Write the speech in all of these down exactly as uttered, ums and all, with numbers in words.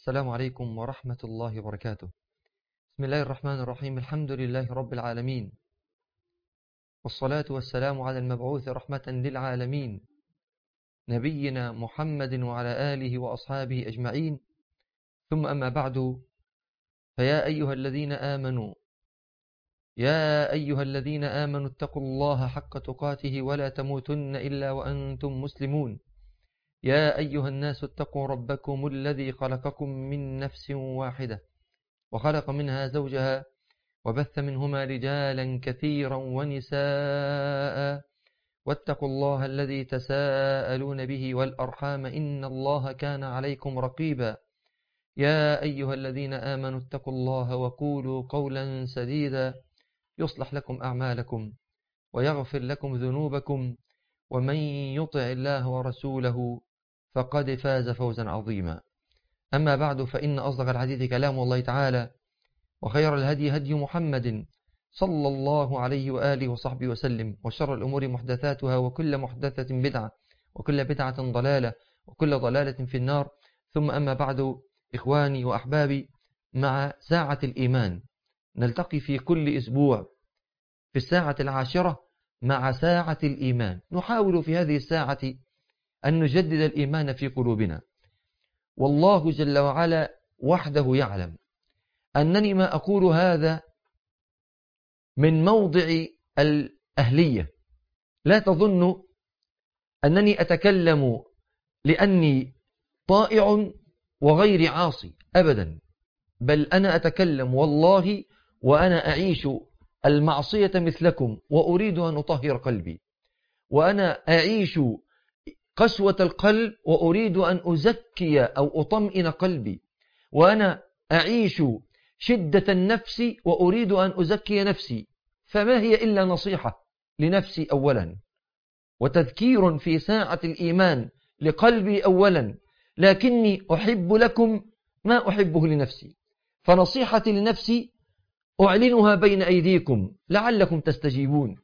السلام عليكم ورحمة الله وبركاته. بسم الله الرحمن الرحيم. الحمد لله رب العالمين، والصلاة والسلام على المبعوث رحمة للعالمين نبينا محمد وعلى آله وأصحابه أجمعين، ثم أما بعد، فيا أيها الذين آمنوا يا أيها الذين آمنوا اتقوا الله حق تقاته ولا تموتن إلا وأنتم مسلمون. يا أيها الناس اتقوا ربكم الذي خلقكم من نفس واحدة وخلق منها زوجها وبث منهما رجالا كثيرا ونساء، واتقوا الله الذي تساءلون به والأرحام إن الله كان عليكم رقيبا. يا أيها الذين آمنوا اتقوا الله وقولوا قولا سديدا يصلح لكم أعمالكم ويغفر لكم ذنوبكم، ومن يطع الله ورسوله فقد فاز فوزا عظيما. أما بعد، فإن أصدق الحديث كلام الله تعالى، وخير الهدي هدي محمد صلى الله عليه وآله وصحبه وسلم، وشر الأمور محدثاتها، وكل محدثة بدعة، وكل بدعة ضلالة، وكل ضلالة في النار. ثم أما بعد، إخواني وأحبابي، مع ساعة الإيمان نلتقي في كل أسبوع في الساعة العاشرة مع ساعة الإيمان. نحاول في هذه الساعة أن نجدد الإيمان في قلوبنا، والله جل وعلا وحده يعلم أنني ما أقول هذا من موضع الأهلية. لا تظن أنني أتكلم لأني طائع وغير عاصي أبدا، بل أنا أتكلم والله وأنا أعيش المعصية مثلكم، وأريد أن أطهر قلبي، وأنا أعيش قسوة القلب وأريد أن أزكي أو أطمئن قلبي، وأنا أعيش شدة النفس وأريد أن أزكي نفسي. فما هي إلا نصيحة لنفسي أولا، وتذكير في ساعة الإيمان لقلبي أولا، لكني أحب لكم ما أحبه لنفسي. فنصيحتي لنفسي أعلنها بين أيديكم لعلكم تستجيبون،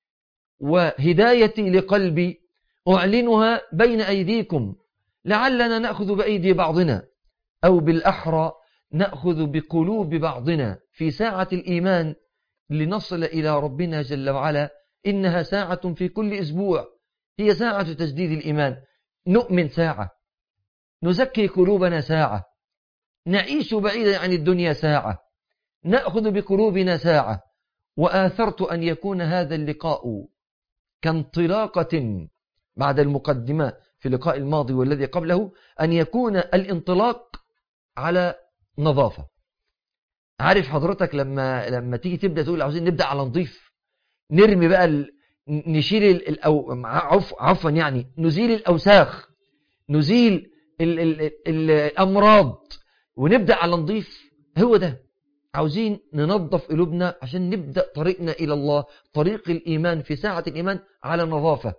وهدايتي لقلبي أعلنها بين أيديكم لعلنا نأخذ بأيدي بعضنا، أو بالأحرى نأخذ بقلوب بعضنا في ساعة الإيمان لنصل إلى ربنا جل وعلا. إنها ساعة في كل أسبوع، هي ساعة تجديد الإيمان. نؤمن ساعة، نزكي قلوبنا ساعة، نعيش بعيدا عن الدنيا ساعة، نأخذ بقلوبنا ساعة. وآثرت أن يكون هذا اللقاء كانطلاقة بعد المقدمة في اللقاء الماضي والذي قبله، أن يكون الانطلاق على نظافة. عارف حضرتك لما لما تيجي تبدأ تقول عاوزين نبدأ على نظيف، نرمي بقى ال... نشيل ال... أو عف... عفوا يعني نزيل الأوساخ، نزيل ال... ال... ال... الأمراض، ونبدأ على نظيف. هو ده عاوزين ننظف قلوبنا عشان نبدأ طريقنا إلى الله، طريق الإيمان في ساعة الإيمان على نظافة.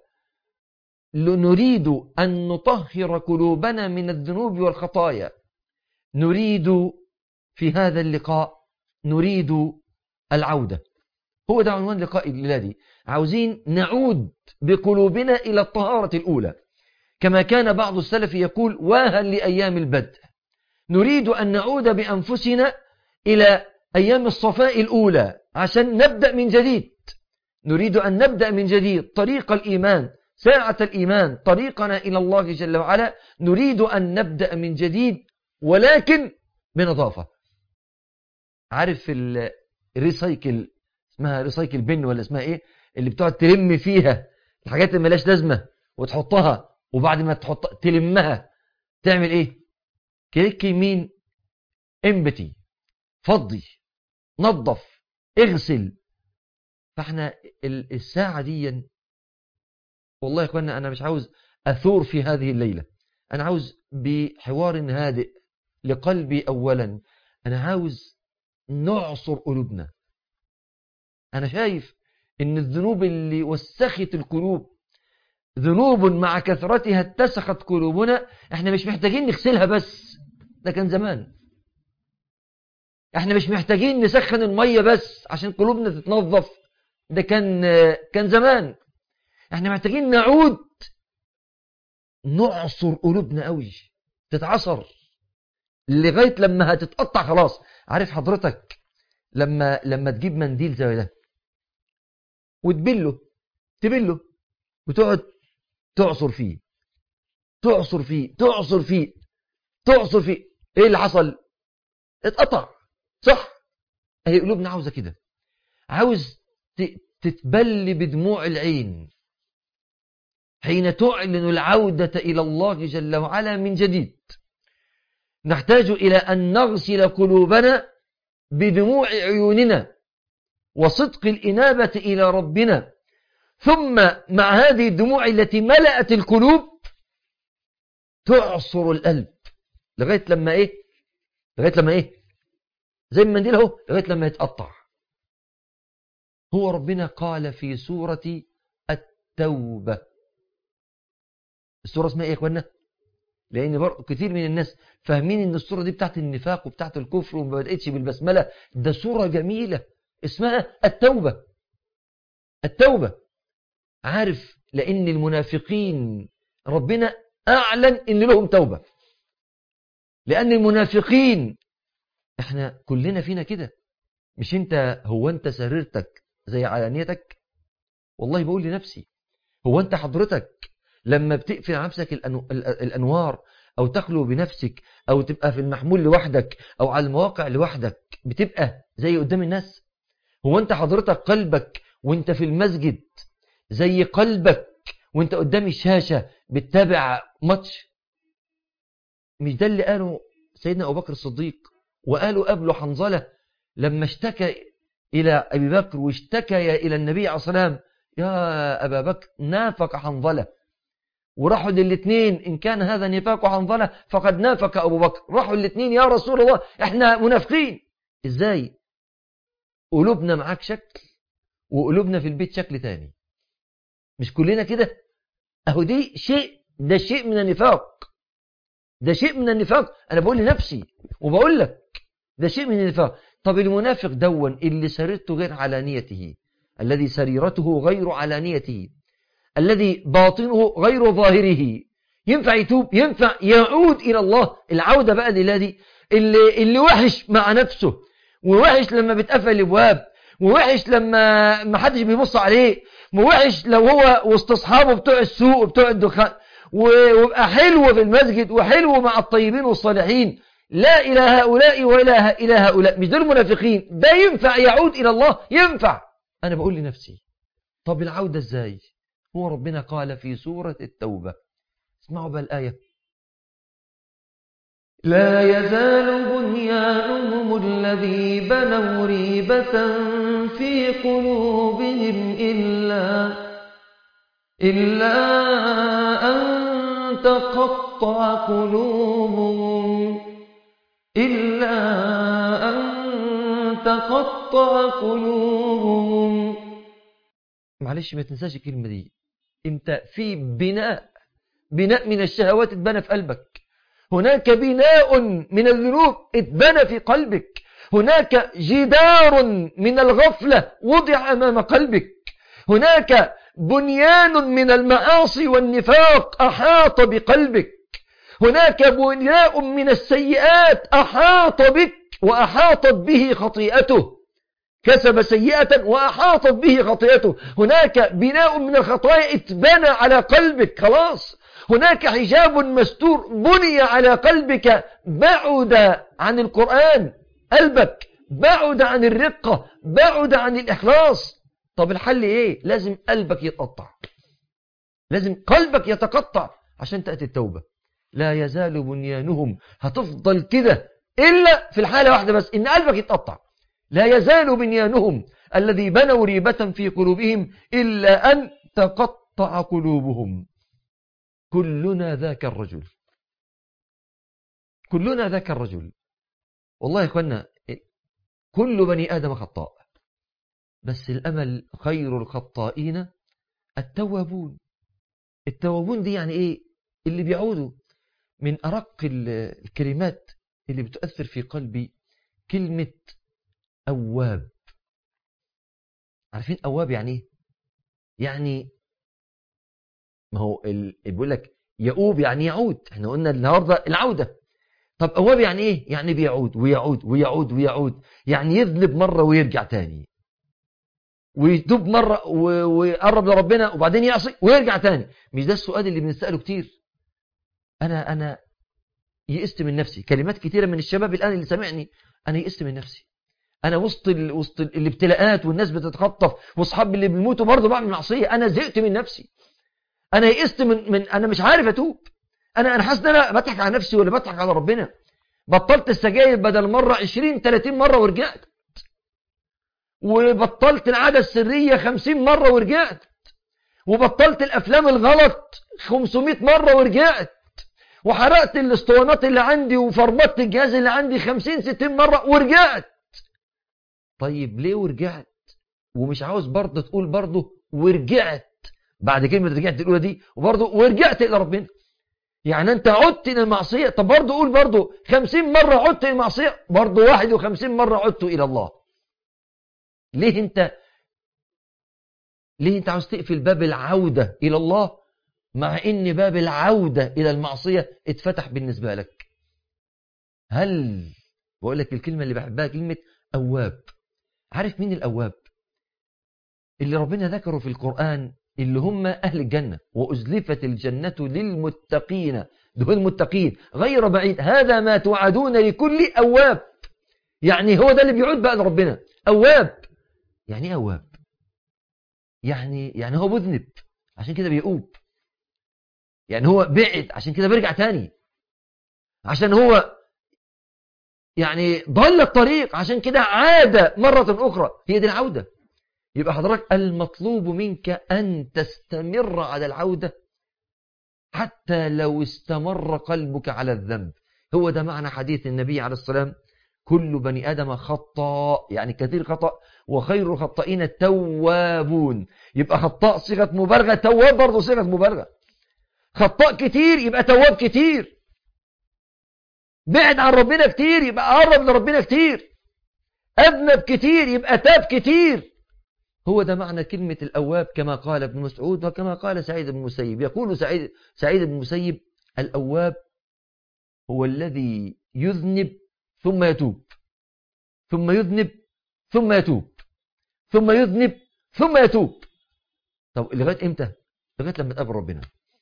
نريد أن نطهر قلوبنا من الذنوب والخطايا. نريد في هذا اللقاء نريد العودة. هو ده عنوان لقاء الليلة. عاوزين نعود بقلوبنا إلى الطهارة الأولى، كما كان بعض السلف يقول: واها لأيام البدء. نريد أن نعود بأنفسنا إلى أيام الصفاء الأولى عشان نبدأ من جديد. نريد أن نبدأ من جديد طريق الإيمان، ساعة الإيمان، طريقنا إلى الله جل وعلا. نريد أن نبدأ من جديد، ولكن بنظافة. عارف الريسايكل، اسمها ريسايكل بن ولا اسمها إيه، اللي بتقعد تلم فيها الحاجات اللي ملاش لازمة وتحطها، وبعد ما تحط تلمها تعمل إيه؟ كليك يمين، امبتي، فضي، نظف، اغسل. فاحنا الساعة دي والله يا اخوانا انا مش عاوز اثور في هذه الليلة، انا عاوز بحوار هادئ لقلبي اولا. انا عاوز نعصر قلوبنا. انا شايف ان الذنوب اللي وسخت القلوب ذنوب مع كثرتها اتسخت قلوبنا. احنا مش محتاجين نغسلها بس، ده كان زمان. احنا مش محتاجين نسخن المية بس عشان قلوبنا تتنظف، ده كان كان زمان. احنا محتاجين نعود نعصر قلوبنا قوي، تتعصر لغاية لما هتتقطع خلاص. عارف حضرتك لما لما تجيب منديل زي ده وتبله تبله وتقعد تعصر فيه تعصر فيه تعصر فيه تعصر فيه، ايه اللي حصل؟ اتقطع، صح؟ اهي قلوبنا عاوزة كده، عاوز تتبل بدموع العين حين تعلن العودة إلى الله جل وعلا من جديد. نحتاج إلى أن نغسل قلوبنا بدموع عيوننا وصدق الإنابة إلى ربنا، ثم مع هذه الدموع التي ملأت القلوب تعصر القلب لغاية لما إيه؟ لغاية لما إيه؟ زي المنديل اهو، لغاية لما يتقطع. هو ربنا قال في سورة التوبة. السورة اسمها إيه يا إخوانا؟ لأن كثير من الناس فاهمين إن السورة دي بتاعت النفاق وبتاعت الكفر وما بدأتش بالبسملة. ده سورة جميلة اسمها التوبة. التوبة، عارف؟ لأن المنافقين ربنا أعلن إن لهم توبة، لأن المنافقين إحنا كلنا فينا كده. مش أنت، هو أنت سريرتك زي علانيتك؟ والله بقول لنفسي، هو أنت حضرتك لما بتقفل على نفسك الأنو... الأنوار أو تخلو بنفسك أو تبقى في المحمول لوحدك أو على المواقع لوحدك بتبقى زي قدام الناس؟ هو أنت حضرتك قلبك وأنت في المسجد زي قلبك وأنت قدام الشاشة بتتابع ماتش؟ مش ده اللي قاله سيدنا أبو بكر الصديق وقالوا قبله حنظلة لما اشتكى إلى أبي بكر واشتكى إلى النبي عليه الصلاة والسلام: يا أبا بكر نافق حنظلة. وراحوا للاثنين: إن كان هذا نفاق حنظلة فقد نافق أبو بكر. راحوا الاثنين: يا رسول الله احنا منافقين. إزاي؟ قلوبنا معاك شكل وقلوبنا في البيت شكل تاني. مش كلنا كده؟ أهو دي شيء، ده شيء من النفاق، ده شيء من النفاق. أنا بقول لنفسي وبقول لك ده شيء من النفاق. طب المنافق دون اللي سريرته غير علانيته، الذي سريرته غير علانيته، الذي باطنه غير ظاهره، ينفع يتوب؟ ينفع يعود إلى الله؟ العودة بقى لله اللي, اللي وحش مع نفسه، ووحش لما بتقفل الابواب، ووحش لما ما حدش بيبص عليه، ووحش لو هو وسط اصحابه بتوع السوق وبتوع الدخان، ويبقى حلو في المسجد وحلو مع الطيبين والصالحين. لا إلى هؤلاء ولا إلى هؤلاء. مش دول المنافقين؟ ده ينفع يعود إلى الله؟ ينفع. أنا بقول لنفسي طب العودة إزاي؟ هو ربنا قال في سورة التوبة، اسمعوا بقى الآية: لا يزال بنيانهم الذي بنوا ريبة في قلوبهم إلا إلا أن تقطع قلوبهم إلا أن تقطع قلوبهم. معلش ما تنساش الكلمة دي. انت في بناء بناء من الشهوات اتبنى في قلبك، هناك بناء من الذنوب اتبنى في قلبك، هناك جدار من الغفلة وضع أمام قلبك، هناك بنيان من المعاصي والنفاق أحاط بقلبك، هناك بناء من السيئات أحاط بك وأحاطت به خطيئته، كسب سيئة وأحاطت به خطيئته. هناك بناء من الخطايا اتبنى على قلبك خلاص. هناك حجاب مستور بني على قلبك، بعد عن القرآن قلبك، بعد عن الرقة، بعد عن الإخلاص. طب الحل إيه؟ لازم قلبك يتقطع، لازم قلبك يتقطع عشان تأتي التوبة. لا يزال بنيانهم، هتفضل كده إلا في الحالة واحدة بس، إن قلبك يتقطع. لا يزال بنيانهم الذي بنوا ريبة في قلوبهم إلا أن تقطع قلوبهم. كلنا ذاك الرجل، كلنا ذاك الرجل. والله يا إخوانا كل بني آدم خطاء، بس الأمل خير الخطائين التوابون. التوابون دي يعني إيه؟ اللي بيعودوا. من أرق الكلمات اللي بتؤثر في قلبي كلمة أواب. عارفين أواب يعني إيه؟ يعني ما هو اللي بيقول لك يؤوب يعني يعود. احنا قلنا النهاردة العودة، طب أواب يعني إيه؟ يعني بيعود ويعود ويعود ويعود، يعني يذنب مرة ويرجع تاني، ويتوب مرة ويقرب لربنا وبعدين يعصي ويرجع تاني. مش ده السؤال اللي بنسأله كتير؟ أنا أنا يئست من نفسي. كلمات كتيرة من الشباب الآن اللي سمعني، أنا يئست من نفسي. أنا وسط ال... وسط ال... الابتلاءات والناس بتتخطف واصحابي اللي بيموتوا برضه بعمل معصية. أنا زهقت من نفسي. أنا يئست من من أنا مش عارف أتوب. أنا أنا حاسس إن أنا بضحك على نفسي ولا بضحك على ربنا. بطلت السجاير بدل مرة عشرين ثلاثين مرة ورجعت، وبطلت العادة السرية خمسين مرة ورجعت، وبطلت الأفلام الغلط خمسمائة مرة ورجعت، وحرقت الاسطوانات اللي عندي وفرمت الجهاز اللي عندي خمسين ستين مرة ورجعت. طيب ليه ورجعت؟ ومش عاوز برضه تقول برضه ورجعت بعد كلمة رجعت الأولى دي، وبرضه ورجعت إلى ربنا. يعني أنت عدت إلى المعصية. طب برضه قول برضه خمسين مرة عدت إلى المعصية، برضه واحد وخمسين مرة عدت إلى الله. ليه أنت ليه أنت عاوز تقفل باب العودة إلى الله مع إن باب العودة إلى المعصية اتفتح بالنسبة لك؟ هل بقول لك الكلمة اللي بحبها كلمة أواب. عارف مين الأواب؟ اللي ربنا ذكره في القرآن، اللي هم أهل الجنة. وأزلفت الجنة للمتقين، دول المتقين غير بعيد، هذا ما توعدون لكل أواب. يعني هو ده اللي بيعود بقى لربنا. أواب يعني ايه أواب؟ يعني يعني هو مذنب عشان كده بيؤوب، يعني هو بعد عشان كده بيرجع تاني، عشان هو يعني ضل الطريق عشان كده عاد مرة أخرى. هي دي العودة. يبقى حضرتك المطلوب منك أن تستمر على العودة حتى لو استمر قلبك على الذنب. هو ده معنى حديث النبي عليه السلام: كل بني آدم خطاء، يعني كثير خطأ، وخير الخطائين التوابون. يبقى خطاء صيغة مبالغة، تواب برضه صيغة مبالغة. خطاء كتير يبقى تواب كتير، بعد عن ربنا كتير يبقى قرب لربنا كتير، أذنب كتير يبقى تاب كتير. هو ده معنى كلمة الأواب، كما قال ابن مسعود وكما قال سعيد بن المسيب. يقول سعيد, سعيد بن المسيب: الأواب هو الذي يذنب ثم يتوب، ثم يذنب ثم يتوب، ثم يذنب ثم يتوب. طب لغاية إمتى؟ لغاية لما تقابل ربنا.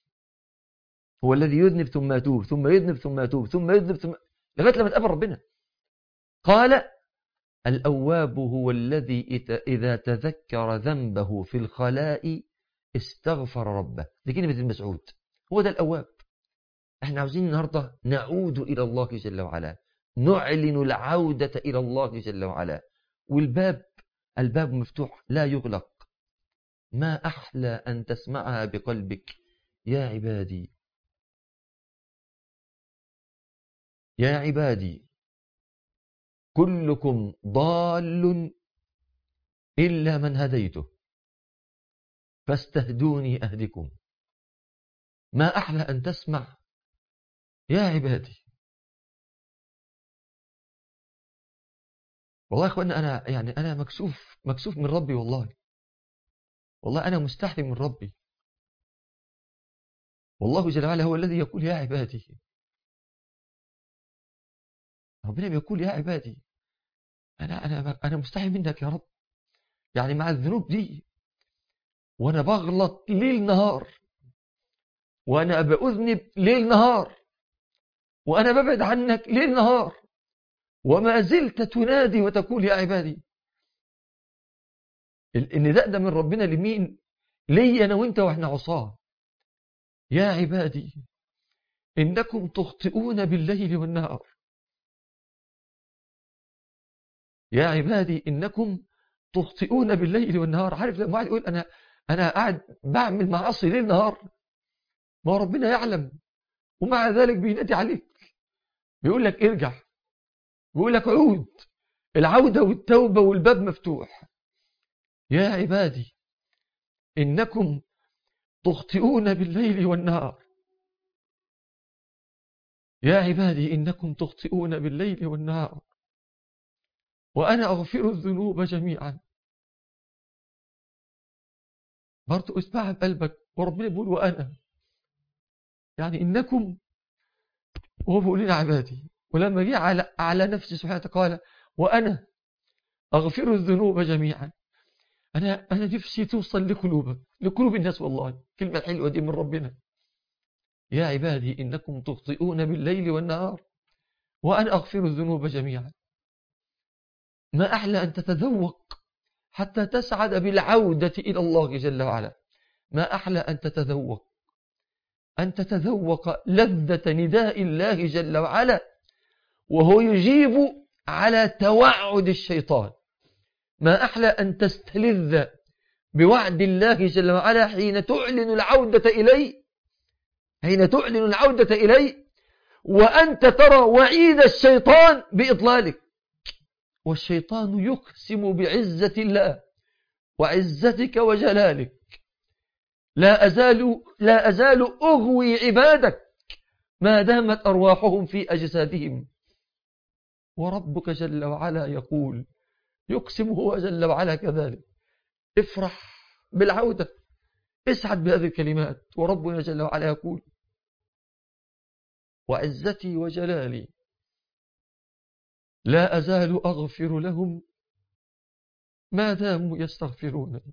هو الذي يذنب ثم يتوب، ثم يذنب ثم يتوب، ثم يذنب ثم لغاية لما تقابل ربنا. قال: الأواب هو الذي إذا تذكر ذنبه في الخلاء استغفر ربه. دي كلمة المسعود. هو ده الأواب. احنا عاوزين النهاردة نعود إلى الله جل وعلا، نعلن العودة إلى الله جل وعلا. والباب الباب مفتوح لا يغلق. ما أحلى أن تسمعها بقلبك: يا عبادي يا عبادي كلكم ضال إلا من هديته فاستهدوني أهدكم. ما أحلى أن تسمع يا عبادي. والله يا أخوانا أنا يعني أنا مكسوف مكسوف من ربي. والله والله أنا مستحي من ربي. والله جل وعلا هو الذي يقول يا عبادي. ربنا بيقول يا عبادي. أنا أنا أنا مستحي منك يا رب. يعني مع الذنوب دي وأنا بغلط ليل نهار، وأنا بأذنب ليل نهار، وأنا ببعد عنك ليل نهار، وما زلت تنادي وتقول يا عبادي. النداء ده من ربنا لمين؟ لي أنا وإنت وإحنا عصاه. يا عبادي إنكم تخطئون بالليل والنهار. يا عبادي إنكم تخطئون بالليل والنهار. عارف لما واحد يقول أنا أنا قاعد بعمل معاصي ليل نهار، ما ربنا يعلم، ومع ذلك بينادي عليك، بيقول لك ارجع، بيقول لك عود. العودة والتوبة والباب مفتوح. يا عبادي إنكم تخطئون بالليل والنهار. يا عبادي إنكم تخطئون بالليل والنهار وأنا أغفر الذنوب جميعا. برضو اسمعها بقلبك. وربنا بيقول وأنا، يعني إنكم، وهو بيقول لنا عبادي. ولما جه على, على نفسه سبحانه قال وأنا أغفر الذنوب جميعا. أنا, أنا نفسي توصل لقلوبك، لقلوب الناس. والله كلمة الحلوة دي من ربنا، يا عبادي إنكم تخطئون بالليل والنهار وأنا أغفر الذنوب جميعا. ما أحلى أن تتذوق حتى تسعد بالعودة إلى الله جل وعلا. ما أحلى أن تتذوق، أن تتذوق لذة نداء الله جل وعلا وهو يجيب على توعد الشيطان. ما أحلى أن تستلذ بوعد الله جل وعلا حين تعلن العودة إليه، حين تعلن العودة إليه وأنت ترى وعيد الشيطان بإضلالك. والشيطان يقسم بعزة الله وعزتك وجلالك لا أزال, لا أزال أغوي عبادك ما دامت أرواحهم في أجسادهم. وربك جل وعلا يقول، يقسم هو جل وعلا كذلك. افرح بالعودة، اسعد بهذه الكلمات. وربنا جل وعلا يقول وعزتي وجلالي لا أزال أغفر لهم ما داموا يستغفرونني.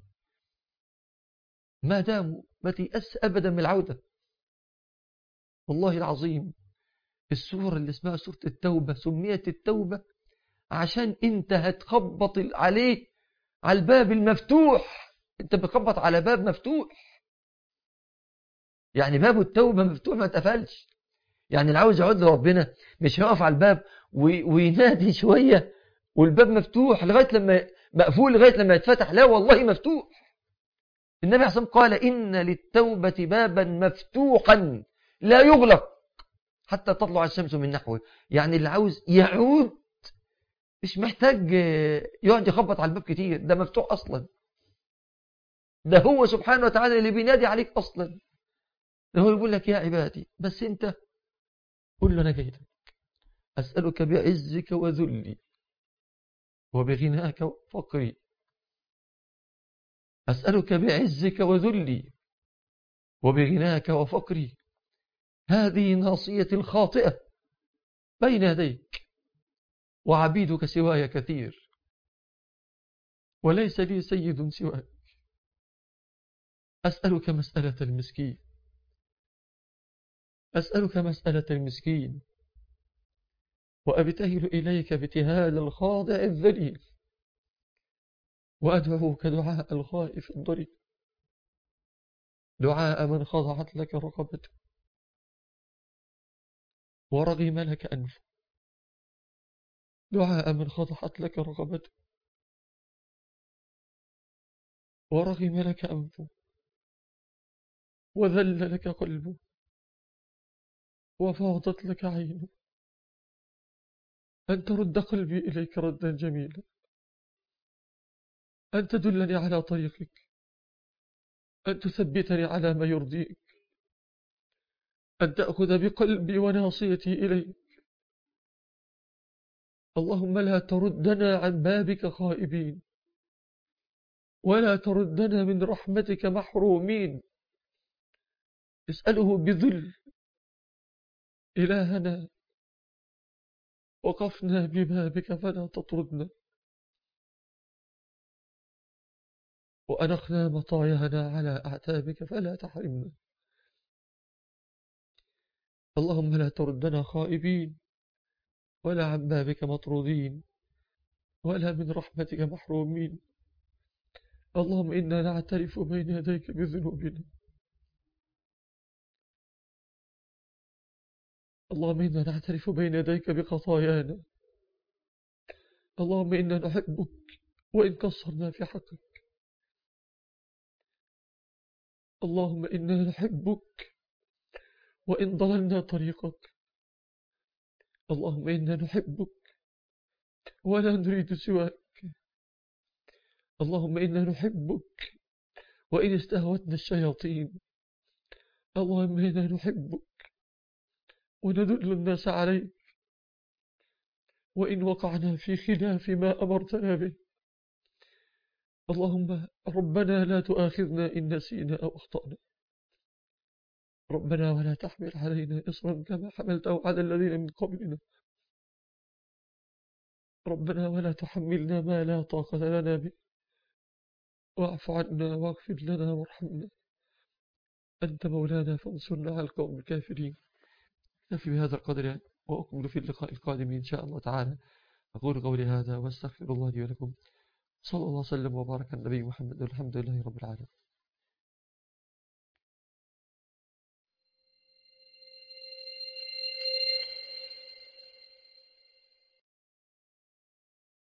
ما داموا، ما تيأس أبدا من العودة. والله العظيم السورة اللي اسمها سورة التوبة سميت التوبة عشان انت هتخبط عليه، على الباب المفتوح. انت بتخبط على باب مفتوح، يعني باب التوبة مفتوح ما اتقفلش. يعني اللي عاوز يعود لربنا مش هيقف على الباب وينادي شوية والباب مفتوح لغاية لما مقفول لغاية لما يتفتح. لا والله مفتوح. النبي عليه الصلاة والسلام قال إن للتوبة بابا مفتوحا لا يغلق حتى تطلع الشمس من نحوه. يعني اللي عاوز يعود مش محتاج يقعد يخبط على الباب كتير، ده مفتوح أصلا. ده هو سبحانه وتعالى اللي بينادي عليك أصلا. ده هو يقول لك يا عبادي، بس أنت قل له أنا جاي لك أسألك بعزك وذلي وبغناك وفقري. أسألك بعزك وذلي وبغناك وفقري. هذه ناصيتي الخاطئة بين يديك وعبيدك سواي كثير وليس لي سيد سواك. أسألك مسألة المسكين، أسألك مسألة المسكين وأبتهل إليك ابتهال الخاضع الذليل وأدعوك دعاء الخائف الضرير، دعاء من خضعت لك رقبته ورغم لك أنفه، دعاء من خضعت لك رقبته ورغم لك أنفه وذل لك قلبه وفاضت لك عينه. أن ترد قلبي إليك ردا جميلا، أن تدلني على طريقك، أن تثبتني على ما يرضيك، أن تأخذ بقلبي وناصيتي إليك. اللهم لا تردنا عن بابك خائبين ولا تردنا من رحمتك محرومين. اسأله بذل. إلهنا وقفنا ببابك فلا تطردنا، وأنخنا مطايانا على أعتابك فلا تحرمنا. اللهم لا تردنا خائبين ولا عن بابك مطرودين ولا من رحمتك محرومين. اللهم إنا نعترف بين يديك بذنوبنا، اللهم إنا نعترف بين يديك بخطايانا. اللهم إنا نحبك وإن قصرنا في حقك. اللهم إنا نحبك وإن ضللنا طريقك. اللهم إنا نحبك ولا نريد سواك. اللهم إنا نحبك وإن استهوتنا الشياطين. اللهم إنا نحبك وندل الناس عليك وإن وقعنا في خلاف ما أمرتنا به. اللهم ربنا لا تؤاخذنا إن نسينا أو أخطأنا. ربنا ولا تحمل علينا إصرا كما حملته على الذين من قبلنا. ربنا ولا تحملنا ما لا طاقة لنا به، واعف عنا واغفر لنا وارحمنا، أنت مولانا فانصرنا على القوم الكافرين. نفي بهذا القدر وأكمل في اللقاء القادم إن شاء الله تعالى. أقول قولي هذا واستغفر الله لي ولكم. صلى الله وسلم وبارك على النبي محمد والحمد لله رب العالمين.